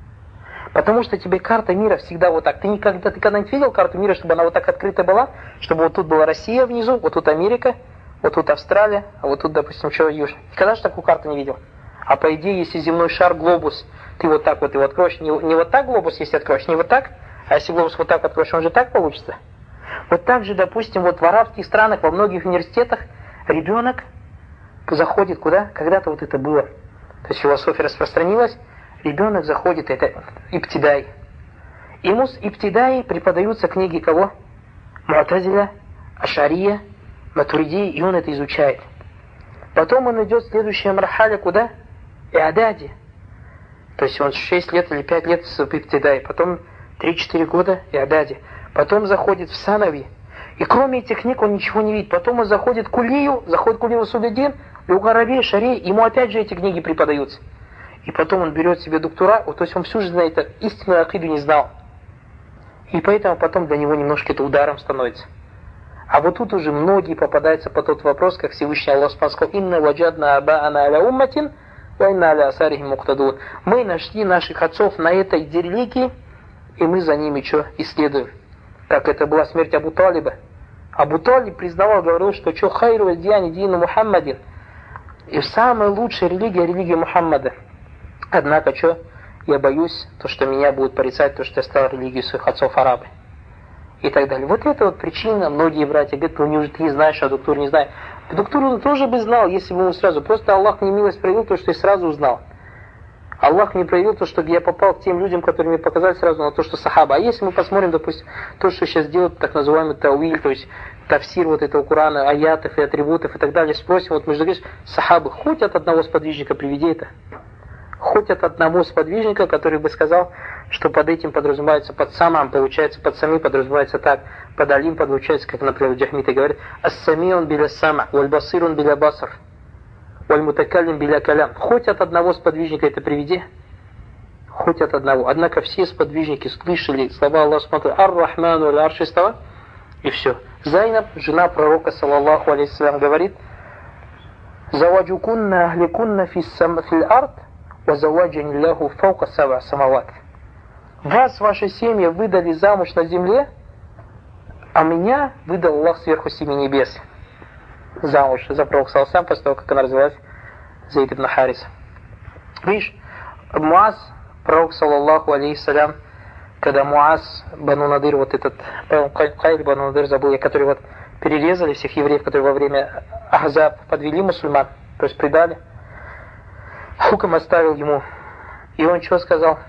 Потому что тебе карта мира всегда вот так. Ты никогда, ты когда-нибудь видел карту мира, чтобы она вот так открыта была? Чтобы вот тут была Россия внизу, вот тут Америка, вот тут Австралия, а вот тут, допустим, что Южная. Никогда же такую карту не видел. А по идее, если земной шар, глобус, ты вот так вот его откроешь, не, не вот так глобус, если откроешь, не вот так, а если глобус вот так откроешь, он же так получится. Вот так же, допустим, вот в арабских странах, во многих университетах ребенок заходит куда? Когда-то вот это было. То есть философия распространилась, ребенок заходит, это ибтидай. Ему с ибтидай преподаются книги кого? Му'тазиля, Ашария, Матуридия, и он это изучает. Потом он идет в следующее мархаля куда? Иадади. То есть он шесть лет или пять лет в ибтидай, потом три-четыре года Иадади. Потом заходит в Санави. И кроме этих книг он ничего не видит. Потом он заходит в Кулию, заходит в Кулию Судадин, Люга Раби, Шари, ему опять же эти книги преподаются. И потом он берет себе доктора, то есть он всю жизнь знает, истинную акиду не знал. И поэтому потом для него немножко это ударом становится. А вот тут уже многие попадаются по тот вопрос, как Всевышний Аллах сказал: «Инна ваджадна абаана аля умматин, ва инна аля асарихим муктадун». Мы нашли наших отцов на этой религии, и мы за ними что исследуем. Как это была смерть Абу Талиба. Абу Талиб признавал, говорил, что что хайру дьяни дину Мухаммадин. И самая лучшая религия, религия Мухаммада. Однако что? Я боюсь, то, что меня будут порицать, то, что я стал религией своих отцов арабы. И так далее. Вот это вот причина. Многие братья говорят: ну неужели ты не знаешь, а доктор не знает. Доктор он тоже бы знал, если бы он сразу. Просто Аллах мне милость проявил, то, что я сразу узнал. Аллах мне проявил то, чтобы я попал к тем людям, которые мне показали сразу на то, что сахаба. А если мы посмотрим, допустим, то, что сейчас делают так называемый тауиль, то есть тафсир вот этого Корана, аятов и атрибутов и так далее, спросим, вот мы же говорим, сахабы, хоть от одного сподвижника приведи это. Хоть от одного сподвижника, который бы сказал, что под этим подразумевается под самым, получается под сами подразумевается так, под алим подразумевается, как, например, Джахмиты говорят, ас-самиун биля сама, валь-басирун биля басар, валь-мутакаллим биля калям. Хоть от одного сподвижника это приведи, хоть от одного. Однако все сподвижники слышали слова Аллаха Субхану ар-Рахману аль-Арши става, и все. Зайнаб, жена пророка, саллаллаху алейхиссалям, говорит: заваджукунна ахликунна фил ард, вазаваджани ляху фаука саба самават. Вас, ваши семьи, выдали замуж на земле, а меня выдал Аллах сверху семи небес. Замуж за пророка саллаллаху, после того, как она развелась Зейд ибн Хариса. Видишь, Муаз, пророк, саллаллаху алейхиссалям, когда Муаз, Бану Надыр, вот этот, Кайр Бану Надыр, забыл я, который вот перерезали всех евреев, которые во время Ахзаб подвели мусульман, то есть предали, хуком оставил ему. И он что сказал?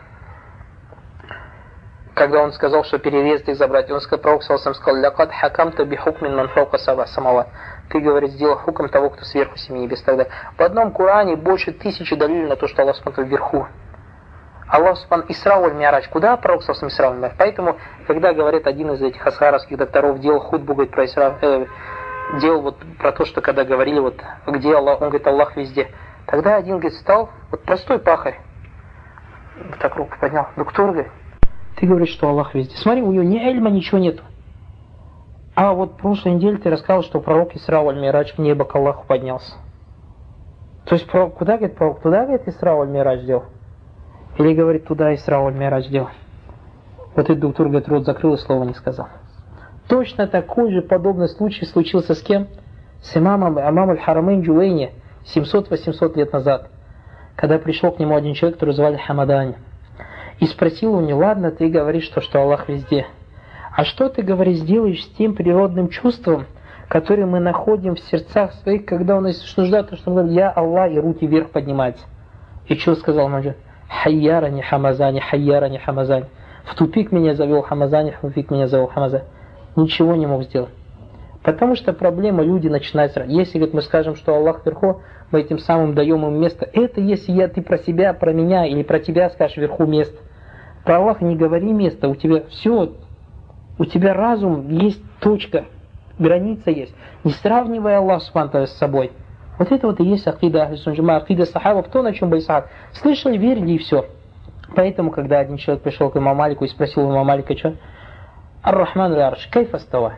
Когда он сказал, что перерезать их забрать, он сказал, пророк саллаллаху сказал: «Лякад хакамта би хукмин ман фаука саба самават». Ты, говорит, сделал хуком того, кто сверху семи небес. Тогда в одном Коране больше тысячи далилей на то, что Аллах Субхану вверху. Аллах Субхану Исра валь Ми'раджь. Куда пророк саллаллаху Исра валь Ми'раджь? Поэтому, когда говорит один из этих асхаровских докторов, делал хутбу, говорит, про Исра, э, делал вот про то, что когда говорили, вот где Аллах, он говорит, Аллах везде. Тогда один, говорит, стал, вот простой пахарь, вот так руку поднял. Доктор, говорит, ты говоришь, что Аллах везде. Смотри, у него ни эльма, ничего нету. А вот в прошлой неделе ты рассказал, что пророк Исра валь Ми'раджь в небо к Аллаху поднялся. То есть, пророк, куда, говорит, пророк, туда, говорит, Исра валь Ми'раджь сделал? Или, говорит, туда Исра валь Ми'раджь сделал? Вот этот доктор, говорит, рот закрыл и слова не сказал. Точно такой же подобный случай случился с кем? С имамом Имам аль-Харамейн Джувейни семьсот-восемьсот лет назад, когда пришел к нему один человек, который звали Хамадани, и спросил у него: ладно, ты говоришь, что, что Аллах везде, а что ты, говоришь, сделаешь с тем природным чувством, которое мы находим в сердцах своих, когда у нас нужда, то, что он говорит: я Аллах, и руки вверх поднимать. И что сказал Маджид? Хайярани Хамазани, хайярани Хамазани. В тупик меня завел Хамазани, в тупик меня завел Хамазани. Ничего не мог сделать. Потому что проблема, люди начинают сразу. Если, говорит, мы скажем, что Аллах вверху, мы этим самым даем им место. Это если я, ты про себя, про меня или про тебя скажешь вверху место. Про Аллаха не говори место. У тебя все, у тебя разум есть точка, граница есть. Не сравнивай Аллах Субхану с собой. Вот это вот и есть акида Ахлюс-Сунна, акида сахабов, то, на чем были сахабы. Слышали, верили и все. Поэтому, когда один человек пришел к имаму Малику и спросил у имама Малика, что? Ар-Рахман аль-Арш, кайф астава?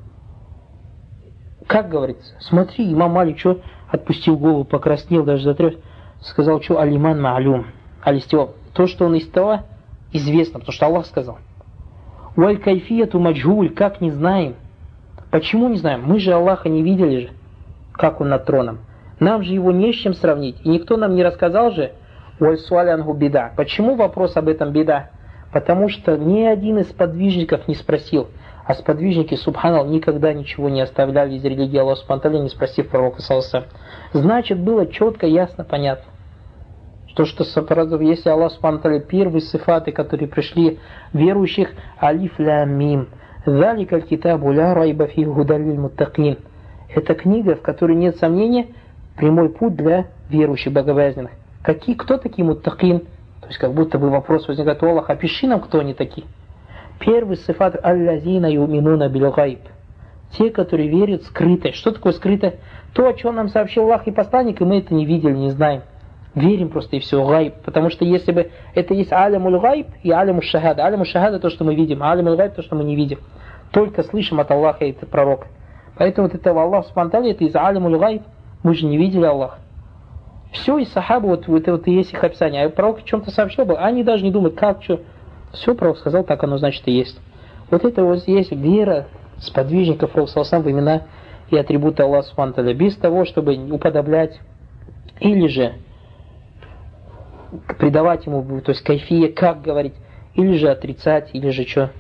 Как говорится? Смотри, имам Малик что? Отпустил голову, покраснел, даже затряс. Сказал, что алиман ма'алюм, алистива. То, что он истава, известно, потому что Аллах сказал. Валь кайфияту маджхуль, как не знаем. Почему не знаем? Мы же Аллаха не видели же, как он над троном. Нам же его не с чем сравнить. И никто нам не рассказал же. Валь суалянгу бида. Почему вопрос об этом бида? Потому что ни один из подвижников не спросил. А сподвижники, субханаллах, никогда ничего не оставляли из религии Аллаха субхану, не спросив пророка саллаллаху. Значит, было четко, ясно, понятно. Что, что если Аллах субхану первые сифаты, которые пришли верующих, алиф ля мим, заликаль китабу ля райба фи гудан лиль муттакин. Это книга, в которой нет сомнения, прямой путь для верующих, богобоязненных. Какие, кто такие муттакин? То есть, как будто бы вопрос возникает у Аллаха: опиши нам, кто они такие. Первый сифат аллазина юминуна биль гайб. Те, которые верят скрыто. Что такое скрыто? То, о чем нам сообщил Аллах и посланник, и мы это не видели, не знаем. Верим просто и все, гайб. Потому что если бы это есть алямуль гайб и алямуль шахада. Алямуль шахада то, что мы видим, а алямуль гайб то, что мы не видим. Только слышим от Аллаха и от пророка. Поэтому вот это Аллах спонтанно, это из алямуль гайб. Мы же не видели Аллаха. Все из сахабы, вот это вот и есть их описание. А пророк о чем-то сообщил бы, они даже не думают, как, что. Все пророк сказал, так оно значит и есть. Вот это вот есть вера сподвижников пророка в имена и атрибуты Аллаха субхану ва тааля, без того, чтобы уподоблять или же придавать ему, то есть кайфия, как говорить, или же отрицать, или же что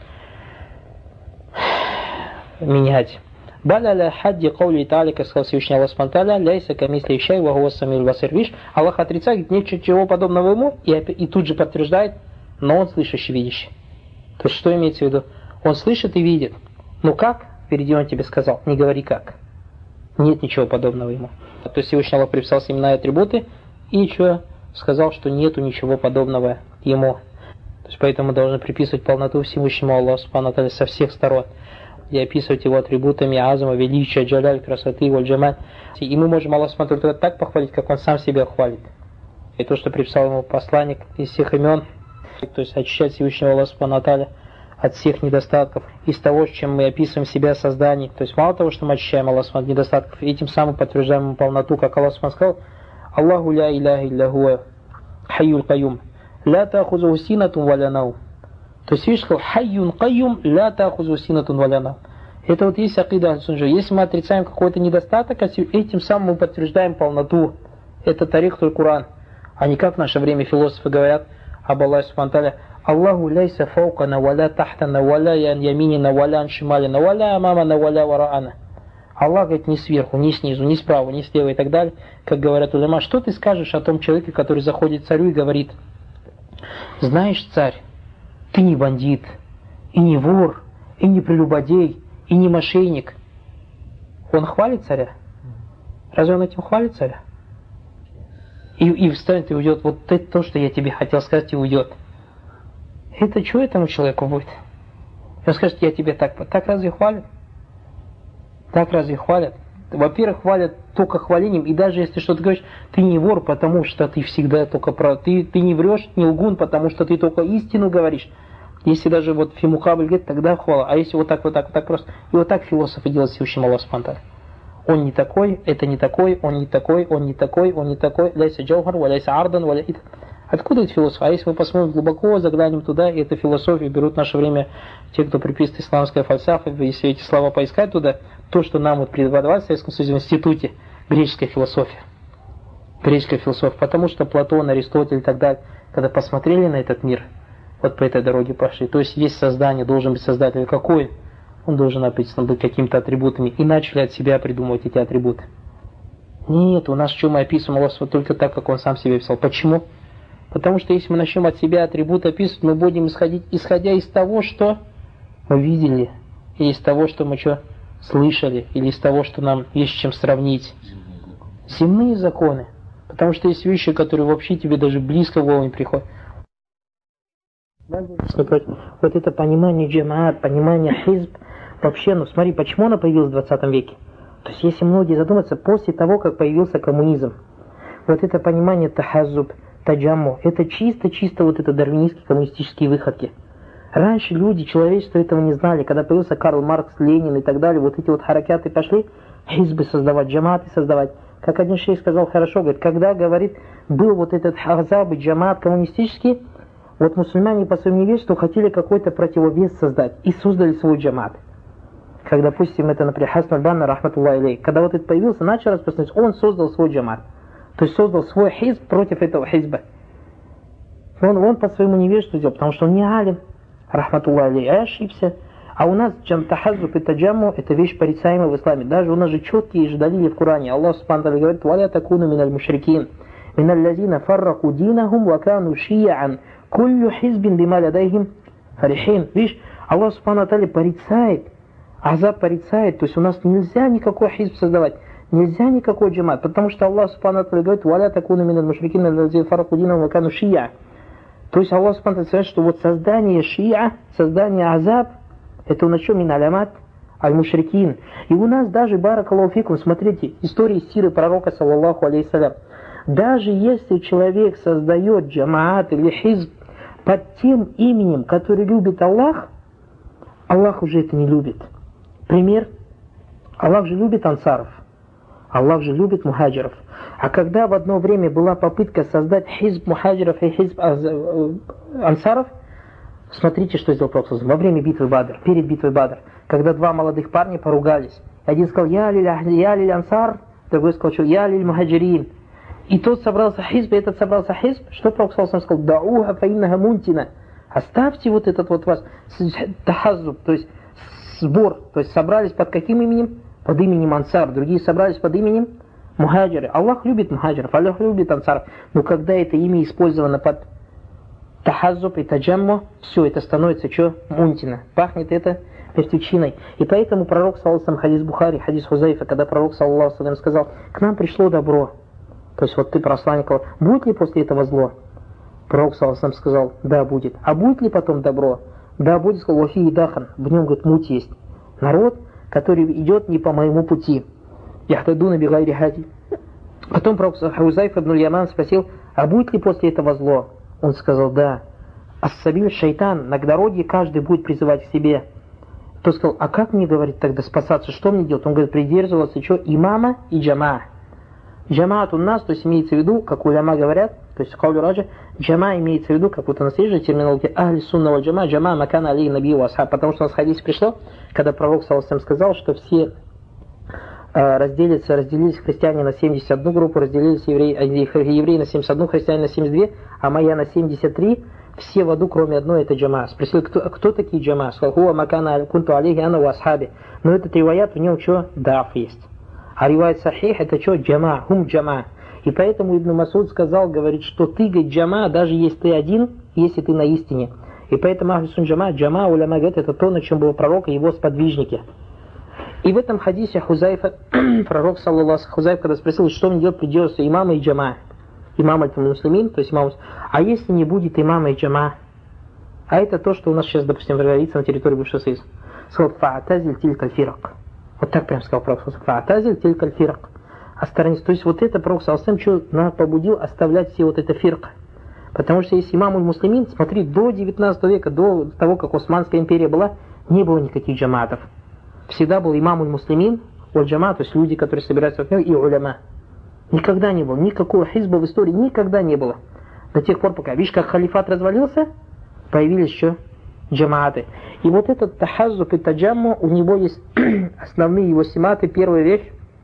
менять. Баля ля хадди каули та'аля, как сказал Всевышний Аллах субхану ва тааля, ляйса камисли шай ва хуа самил басир. Видишь, Аллах отрицает, нет ничего подобного ему, и, и тут же подтверждает, но он слышащий, видящий. То есть что имеется в виду? Он слышит и видит. Ну как? Впереди он тебе сказал, не говори как. Нет ничего подобного ему. То есть Всевышний Аллах приписал имена и атрибуты, и что? Сказал, что нету ничего подобного ему. То есть поэтому должны приписывать полноту Всевышнему Аллаху субхану ва тааля со всех сторон. И описывать его атрибутами азама, величия, джаляль, красоты, валь-джамаль. И мы можем Аллаху субхану ва тааля так похвалить, как он сам себя хвалит. И то, что приписал ему посланник из всех имен, то есть очищать Всевышнего Аллаха субхану ва тааля от всех недостатков, из того, чем мы описываем себя создание. То есть мало того, что мы очищаем Аллаха от недостатков, этим самым подтверждаем ему полноту, как Аллах сказал: Аллаху ля иляха илля хуа хайюл кайюм ля таахузуху синатун ва ля наум. То есть видишь, сказал хайюн кайюм ля таахузуху синатун ва ля наум. Это вот есть акида аль-сунна. Если мы отрицаем какой-то недостаток, этим самым мы подтверждаем полноту. Это тарих Аль-Кур'ан. А не как в наше время философы говорят об Аллахе субхану ва тааля: Аллаху ляйса фаукана, валя тахтана, валя ян яминина, валя аншималина, валя амамана, валя вараана. Аллах говорит не сверху, не снизу, не справа, не слева и так далее. Как говорят уляма, что ты скажешь о том человеке, который заходит к царю и говорит: знаешь, царь, ты не бандит, и не вор, и не прелюбодей, и не мошенник. Он хвалит царя? Разве он этим хвалит царя? И, и встанет и уйдет. Вот это то, что я тебе хотел сказать, и уйдет. Это что этому человеку будет? Он скажет: я тебе так... Так разве хвалят? Так разве хвалят? Во-первых, хвалят только хвалением, и даже если что-то говоришь, ты не вор, потому что ты всегда только прав. Ты, ты не врешь, не лгун, потому что ты только истину говоришь. Если даже вот фимухабль говорит, тогда хвала. А если вот так, вот так, вот так просто... И вот так философы делают Всевышним Аллаху субхану ва тааля. Он не такой, это не такой, он не такой, он не такой, он не такой. Ляйса джаухар, валяйса ардан, валя... Откуда это философия? А если мы посмотрим глубоко, заглянем туда, и эту философию берут в наше время те, кто приписывает исламская фальсафа, если эти слова поискать туда, то, что нам вот преподавали в Советском Союзе в институте, греческая философия. Греческая философия. Потому что Платон, Аристотель и так далее, когда посмотрели на этот мир, вот по этой дороге пошли. То есть есть создание, должен быть создатель. Какой? Он должен написано быть какими-то атрибутами. И начали от себя придумывать эти атрибуты. Нет, у нас что мы описываем Аллах только так, как он сам себе писал. Почему? Потому что если мы начнем от себя атрибуты описывать, мы будем исходить, исходя из того, что мы видели, или из того, что мы что слышали, или из того, что нам есть с чем сравнить. Земные законы. Потому что есть вещи, которые вообще тебе даже близко в голову не приходят. Вот это понимание джамаат, понимание хизб, вообще, ну смотри, почему оно появилось в двадцатом веке? То есть если многие задуматься, после того, как появился коммунизм, вот это понимание тахазуб, таджамму, это чисто-чисто вот это дарвинистские коммунистические выходки. Раньше люди, человечество этого не знали. Когда появился Карл Маркс, Ленин и так далее, вот эти вот харакяты пошли, хизбы создавать, джамааты создавать. Как один шейх сказал хорошо, говорит, когда, говорит, был вот этот хазаб и джамаат коммунистический, вот мусульмане по своему невежеству хотели какой-то противовес создать и создали свой джамаат. Как, допустим, это, например, Хасан аль-Банна, рахматуллахи алейх, когда вот это появился, начал распространяться, он создал свой джамаат. То есть создал свой хизб против этого хизба. Он, он по своему невежеству сделал, потому что он не алим, рахматуллахи алейх, а ошибся. А у нас тахаззуб и таджамму это вещь порицаемая в исламе. Даже у нас же четкие же далили в Коране. Аллах субхану ва тааля говорит: «Валя такуну миналь мушрикин, миналь лазина фарраку динахум ва кану шияан, куллю хизбин бима ладайхим фарихин». Видишь, Аллах субхану ва тааля порицает, азаб порицает, то есть у нас нельзя никакой хизб создавать. Нельзя никакой джамаат, потому что Аллах субхану ва тааля говорит: «Валя такуну миналь мушрикин, миналь лазина фарраку динахум ва кану шияан». То есть Аллах субхану ва тааля говорит, что вот создание шия, создание азаб, это у нас что, мин алямат аль-мушрикин. И у нас даже, баракаллаху фикум, смотрите, истории сиры пророка, саллаллаху алейхиссалям. Даже если человек создает джамаат или хизб под тем именем, который любит Аллах, Аллах уже это не любит. Пример. Аллах же любит ансаров. Аллах же любит мухаджиров. А когда в одно время была попытка создать хизб мухаджиров и хизб ансаров, смотрите, что сделал Пророк во время битвы Бадр, перед битвой Бадр, когда два молодых парня поругались. Один сказал «Я лиль, я лиль ансар», другой сказал что «Я лиль мухаджирин». И тот собрался хизб, и этот собрался хизб. Что Пророк сказал? «Дауха фаиннаха мунтина». Оставьте вот этот вот вас тахаззуб, то есть сбор. То есть собрались под каким именем? Под именем ансар. Другие собрались под именем мухаджиры. Аллах любит мухаджиров, Аллах любит ансаров. Но когда это имя использовано под тахаззуб и таджамму, все это становится что? Мунтина. Пахнет это мертвечиной. И поэтому пророк, саллаллаху алейхи ва саллям, хадис Бухари, хадис Хузайфа, когда пророк, саллаллаху алейхи ва саллям, сказал: к нам пришло добро. То есть вот ты посланник, будет ли после этого зло? Пророк, саллаллаху алейхи ва саллям, сказал: да, будет. А будет ли потом добро? Да, будет. Сказал: вафи и дахан. В нем, говорит, муть есть. Народ, который идет не по моему пути. Яхдадуна бигайри хади. Потом пророк Хузайф ибн Яман спросил: а будет ли после этого зло? Он сказал: да. Ас-сабиль шайтан, на дороге каждый будет призывать к себе. Тот сказал: а как мне, говорит, тогда спасаться? Что мне делать? Он говорит: придерживаться что? Имама и джама. Джамаат у нас, то есть имеется в виду, как уляма говорят, то есть каулю раджа, джама имеется в виду, как вот у нас есть же терминология ахли сунна валь джама, джама макана алей наби ва асхаб, потому что у нас в хадисе пришло, когда пророк саллаллаху алейхи ва саллям сказал, что все э, разделятся, разделились христиане на семьдесят одну группу, разделились евреи, евреи на семьдесят одну, христиане на семьдесят две, а моя на семьдесят три, все в аду, кроме одной, это джама. Спросили, кто, кто такие джама? Сказал: хуа макана кунту алейхи ана ва асхаби. Но этот риваят, у него что? Даф есть. А риваят сахих, это что? Джама, хум джама. И поэтому Ибн Масуд сказал, говорит, что ты, говорит, джама, даже если ты один, если ты на истине. И поэтому ахли сун джама, джама, уляма говорит, это то, на чем был пророк и его сподвижники. И в этом хадисе Хузайфа, пророк, саллаллаху, Хузайф, когда спросил, что мне делать, придется имама и джама. Имам аль-муслимин, то есть имам. А если не будет имама и джама? А это то, что у нас сейчас, допустим, говорится на территории бывшего Союза. Сказал: фа'атазиль тилькаль фирак. Вот так прям сказал пророк. Фа'атазиль тилькаль фирак. Осторонись. То есть вот это пророк саллаллаху алейхи ва саллям, что нас побудил оставлять все вот это фирка. Потому что если имам аль-муслимин, смотри, до девятнадцатого века, до того, как Османская империя была, не было никаких джамаатов. Всегда был имам аль-муслимин, аль-джама, то есть люди, которые собираются в нем, и уляма. Никогда не было. Никакого хизба в истории никогда не было. До тех пор, пока, видишь, как халифат развалился, появились еще джамааты. И вот этот тахаззуб и таджамму, у него есть основные его симаты. Первая вещь,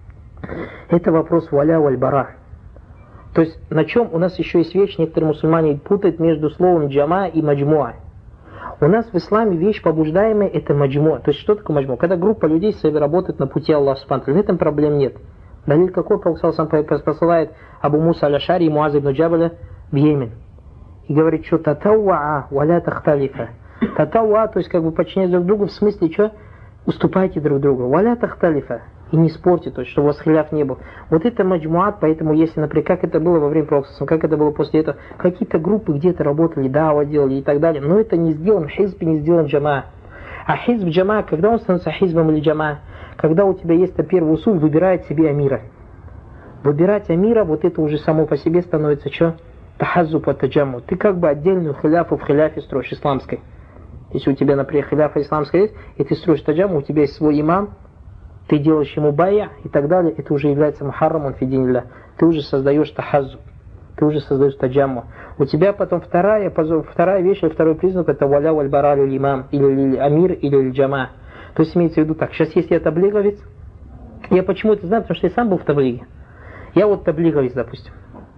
это вопрос валя валь-бара. То есть, на чем у нас еще есть вещь, некоторые мусульмане путают между словом джама и маджмуа. У нас в исламе вещь побуждаемая, это маджмуа. То есть, что такое маджмуа? Когда группа людей работает на пути Аллаха субхану ва тааля, в этом проблем нет. Далиль какой? Пророк саллаллаху алейхи ва саллям посылает Абу Муса аль-Ашари и Муаза ибн Джабаля в Йемен. И говорит, что татауа валя тахталифа. Татауа, то есть как бы подчиняйтесь друг другу, в смысле, что? Уступайте друг другу. Валя тахталифа. И не спорьте, то есть, чтобы у вас хиляф не был. Вот это маджмуат, поэтому если, например, как это было во время пророка, как это было после этого, какие-то группы где-то работали, дава делали и так далее, но это не сделан хизб, не сделан джама. А хизб джама, когда он становится хизбом или джама? Когда у тебя есть первый усуль, выбирает себе амира. Выбирать амира, вот это уже само по себе становится что? Тахаззуб ва таджамму. Ты как бы отдельную хиляфу в хиляфе строишь исламской. Если у тебя, например, хиляфа исламская есть, и ты строишь таджамму, у тебя есть свой имам, ты делаешь ему байя и так далее, это уже является мухаррамун фи динилля. Ты уже создаешь тахаззуб, ты уже создаешь таджамму. У тебя потом вторая, вторая вещь, или второй признак, это валя валь бара лиль имам, или амир, или джама. То есть имеется в виду так, сейчас если я таблиговец, я почему это знаю, потому что я сам был в таблиге. Я вот таблиговец, допустим.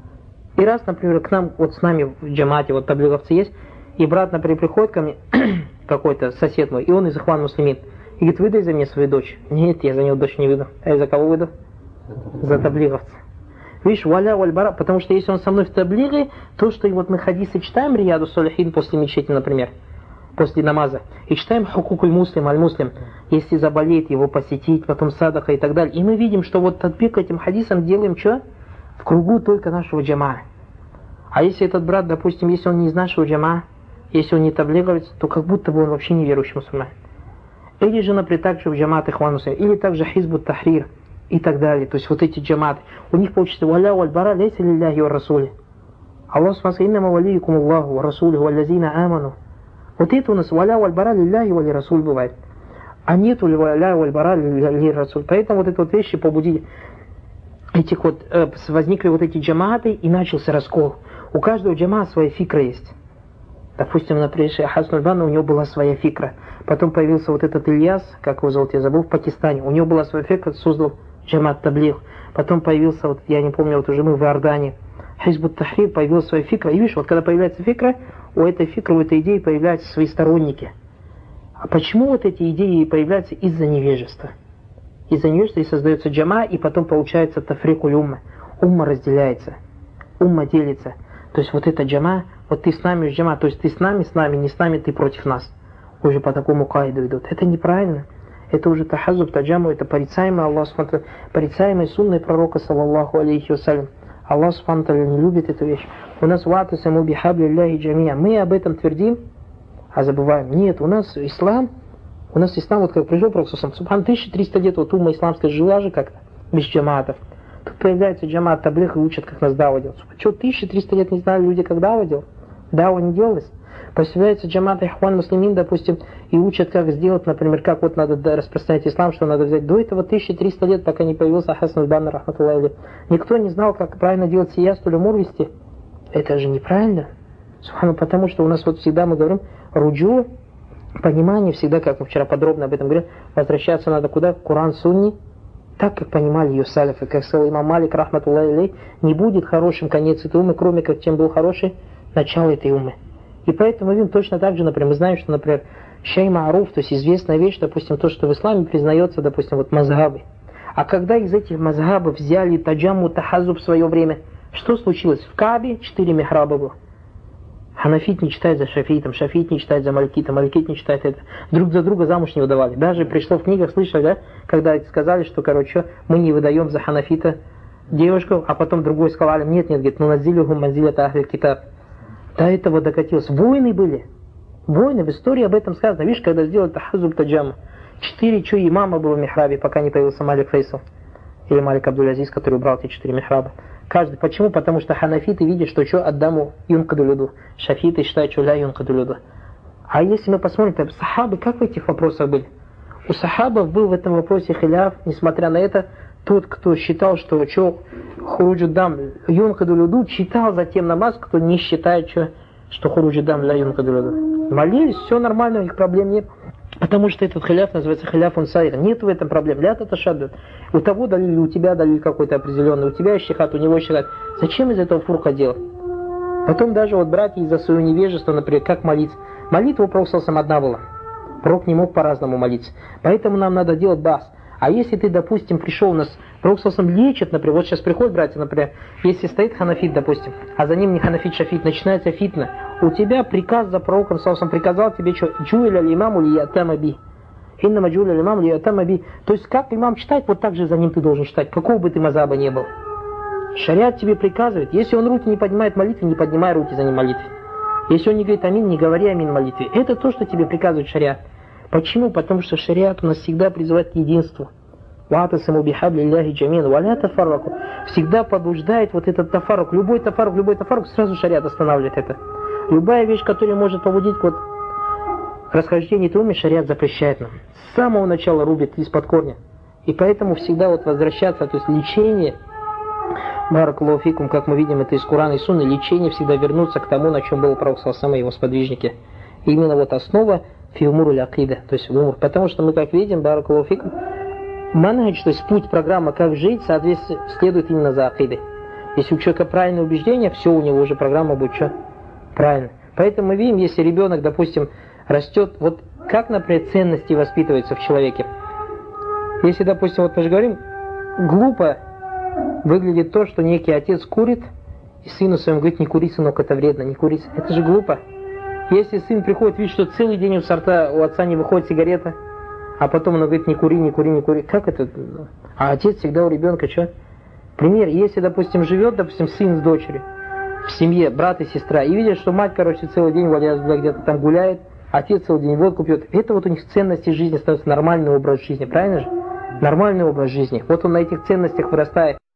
И раз, например, к нам, вот с нами в джамате, вот таблиговцы есть, и брат, например, приходит ко мне, какой-то сосед мой, и он из Ихван Муслимин, и говорит: выдай за меня свою дочь. Нет, я за него дочь не выдам. А я за кого выйду? За таблиговца. Видишь, валя валь бара, потому что если он со мной в таблиге, то, что и вот мы хадисы читаем, Рияду Салихин после мечети, например, после намаза, и читаем хукукуль муслим, аль-муслим, если заболеет, его посетить, потом садаха и так далее. И мы видим, что вот татбик этим хадисам делаем что? В кругу только нашего джама. А если этот брат, допустим, если он не из нашего джама, если он не таблиговец, то как будто бы он вообще неверующий мусульманин. Или же, например, также в джамат Ихван Муслимин, или также Хизбут Тахрир и так далее. То есть вот эти джаматы. У них получится «Валя валь бара лейса лилляхи ва расули». Аллах спасает «Иннама валиюкум Аллаху ва расулиху валлазина аману». Вот это у нас «Валя валь бара лилляхи ва ли расуль» бывает. А нету ли «Валя валь бара ли расуль». Поэтому вот эти вот вещи побудили. Этих вот, э, возникли вот эти джаматы и начался раскол. У каждого джамата своя фикра есть. Допустим, например, Шейх Хасан аль-Банна, у него была своя фикра. Потом появился вот этот Ильяс, как его зовут, я забыл, в Пакистане. У него была своя фикра, создал джамат Таблигh. Потом появился, вот я не помню, вот уже мы в Иордании, Хизбут Тахрир, появилась своя фикра. И видишь, вот когда появляется фикра, у этой фикры, у этой идеи появляются свои сторонники. А почему вот эти идеи появляются? Из-за невежества. Из-за невежества и создается джама, и потом получается тафрикуль умма. Умма разделяется. Умма делится. То есть вот эта джама, вот ты с нами джама, то есть ты с нами, с нами, не с нами, ты против нас. Уже по такому кайду идут. Это неправильно. Это уже тахазуб, таджаму, это порицаемый Аллах, порицаемый сунной пророка, саллаллаху алейхи вассалям. Аллах субхану не любит эту вещь. У нас ватасаму бихабли ляхи джамия. Мы об этом твердим, а забываем. Нет, у нас ислам, у нас ислам, вот как пришел пророк, субхан, тысяча триста лет, вот умма исламская жила же как-то, без джаматов. Тут появляется джамат Таблигh и учат, как нас дава делать. Что, тысяча триста лет не знали люди, как дава делать? Дава не делалось. Появляется джамат Ихван Муслимин, допустим, и учат, как сделать, например, как вот надо распространять ислам, что надо взять. До этого тысяча триста лет, пока не появился Хасан аль-Банна, рахматуллахи. Никто не знал, как правильно делать сияс, то ли мур вести. Это же неправильно. Потому что у нас вот всегда мы говорим, руджу, понимание всегда, как мы вчера подробно об этом говорили, возвращаться надо куда? Коран, Сунни. Так, как понимали ее салифы, как сказал имам Малик, рахматуллахи алейх, не будет хорошим конец этой умы, кроме как чем был хороший начало этой умы. И поэтому мы видим точно так же, например, мы знаем, что, например, шей ма'руф, то есть известная вещь, допустим, то, что в исламе признается, допустим, вот мазхабы. А когда из этих мазхабов взяли таджаму, тахазуб в свое время, что случилось? В Каабе четыре михраба было. Ханафит не читает за шафитом, шафит не читает за малькитом, малькит не читает это. Друг за друга замуж не выдавали. Даже пришло в книгах, слышали, да, когда сказали, что, короче, мы не выдаем за ханафита девушку, а потом другой сказал, нет, нет, говорит, ну назилюху манзилята ахли китаб. До этого докатилось. Войны были. Войны, в истории об этом сказано. Видишь, когда сделали тахазуб таджама, четыре чё имама было в михрабе, пока не появился Малик Фейсал. Или Малик Абдуль-Азиз, который убрал эти четыре михраба. Каждый. Почему? Потому что ханафиты видят, что что отдаму юнкадулюду. Шафиты считают, что ля юнкадулюду. А если мы посмотрим, то сахабы как в этих вопросах были? У сахабов был в этом вопросе хиляф, несмотря на это, тот, кто считал, что что хуруджуддам юнкадулюду, читал затем намаз, кто не считает, что, что хуруджуддам ля юнкадулюду. Молились, все нормально, у них проблем нет. Потому что этот хиляф называется хиляф унсайр. Нет в этом проблем. Лят это шаддат. У того далили, у тебя далили какой-то определенный, у тебя ищихат, у него ищихат. Зачем из этого фурка делать? Потом даже вот братья из-за своего невежества, например, как молиться. Молитва у пророка сам одна была. Пророк не мог по-разному молиться. Поэтому нам надо делать бас. А если ты, допустим, пришел у нас, пророк сам лечит, например, вот сейчас приходят братья, например, если стоит ханафит, допустим, а за ним не ханафит, шафит, начинается фитна, у тебя приказ за пророком сам приказал тебе что? Джуиля имаму ли ятама би. Иннама джуиля имаму ли ятама би. То есть как имам читает, вот так же за ним ты должен читать, какого бы ты мазаба не был. Шариат тебе приказывает, если он руки не поднимает в молитве, не поднимай руки за ним в молитве. Если он не говорит амин, не говори амин в молитве. Это то, что тебе приказывает шариат. Почему? Потому что шариат у нас всегда призывает к единству. Ватасаму бихабли ляхи джамин, валя тафарраку. Всегда побуждает вот этот тафаррук. Любой тафаррук, любой тафаррук, сразу шариат останавливает это. Любая вещь, которая может побудить вот расхождение этой умы, шариат запрещает нам. С самого начала рубит из-под корня. И поэтому всегда вот возвращаться, то есть лечение, баракаллаху фикум, как мы видим это из Корана и Сунны, лечение всегда вернуться к тому, на чем был пророк саллаллаху и его сподвижники. И именно вот основа фиумуру лякида, то есть умур. Потому что мы, как видим, баракаллаху фикум, манхадж, то есть путь, программа, как жить, соответственно, следует именно за акидой. Если у человека правильное убеждение, все, у него уже программа будет что? Правильно. Поэтому мы видим, если ребенок, допустим, растет, вот как, например, ценности воспитываются в человеке. Если, допустим, вот мы же говорим, глупо выглядит то, что некий отец курит, и сыну своему говорит, не кури, сынок, это вредно, не кури. Это же глупо. Если сын приходит, видит, что целый день у сорта у отца не выходит сигарета, а потом он говорит, не кури, не кури, не кури. Как это? А отец всегда у ребенка что? Пример, если, допустим, живет, допустим, сын с дочерью в семье, брат и сестра, и видит, что мать, короче, целый день где-то там гуляет, отец целый день водку пьет. Это вот у них ценности жизни становится нормальный образ жизни, правильно же? Нормальный образ жизни. Вот он на этих ценностях вырастает.